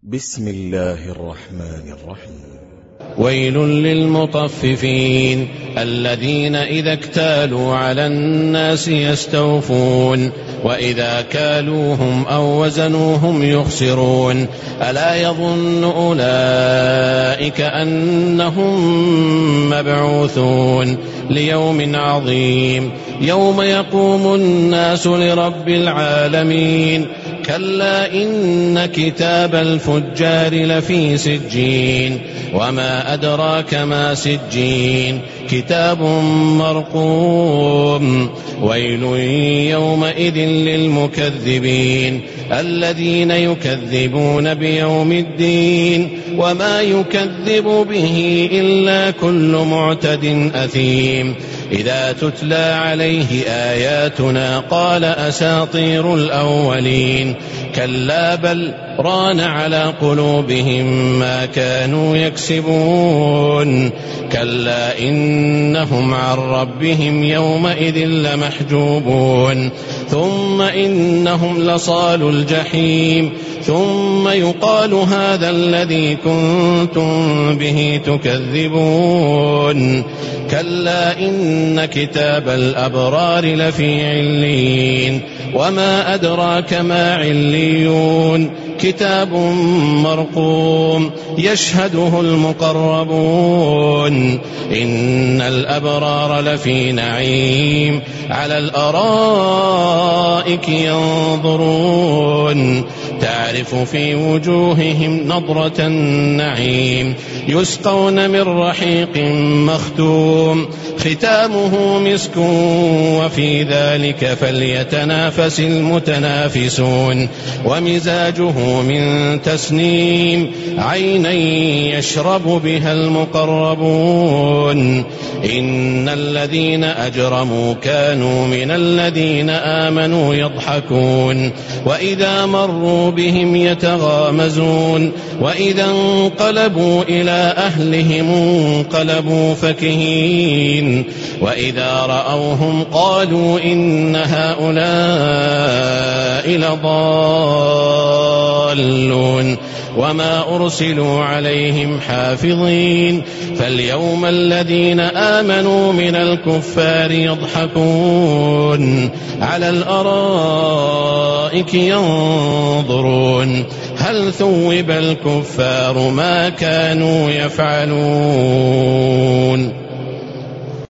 بسم الله الرحمن الرحيم. ويل للمطففين الذين إذا اكتالوا على الناس يستوفون وإذا كالوهم أو وزنوهم يخسرون ألا يظن أولئك أنهم مبعوثون ليوم عظيم يوم يقوم الناس لرب العالمين كلا إن كتاب الفجار لفي سجين وما أدراك ما سجين كتاب مرقوم ويل يومئذ للمكذبين الذين يكذبون بيوم الدين وما يكذب به إلا كل معتد أثيم إذا تتلى عليه آياتنا قال أساطير الأولين كلا بل ران على قلوبهم ما كانوا يكسبون كلا إنهم عن ربهم يومئذ لمحجوبون ثم إنهم لصالوا الجحيم ثم يقال هذا الذي كنتم به تكذبون كلا إن كتاب الأبرار لفي عليين وما أدراك ما عليون كتاب مرقوم يشهده المقربون إن الأبرار لفي نعيم على الأرائك ينظرون تعرف في وجوههم نضرة النعيم يسقون من رحيق مختوم ختامه مسك وفي ذلك فليتنافس المتنافسون ومزاجه من تسنيم عينا يشرب بها المقربون إن الذين أجرموا كانوا من الذين آمنوا يضحكون وإذا مروا بهم يتغامزون وإذا انقلبوا إلى أهلهم انقلبوا فكهين وإذا رأوهم قالوا إن هؤلاء لضالون وما أرسلوا عليهم حافظين فاليوم الذين آمنوا من الكفار يضحكون على الأرائك ينظرون هل ثوب الكفار ما كانوا يفعلون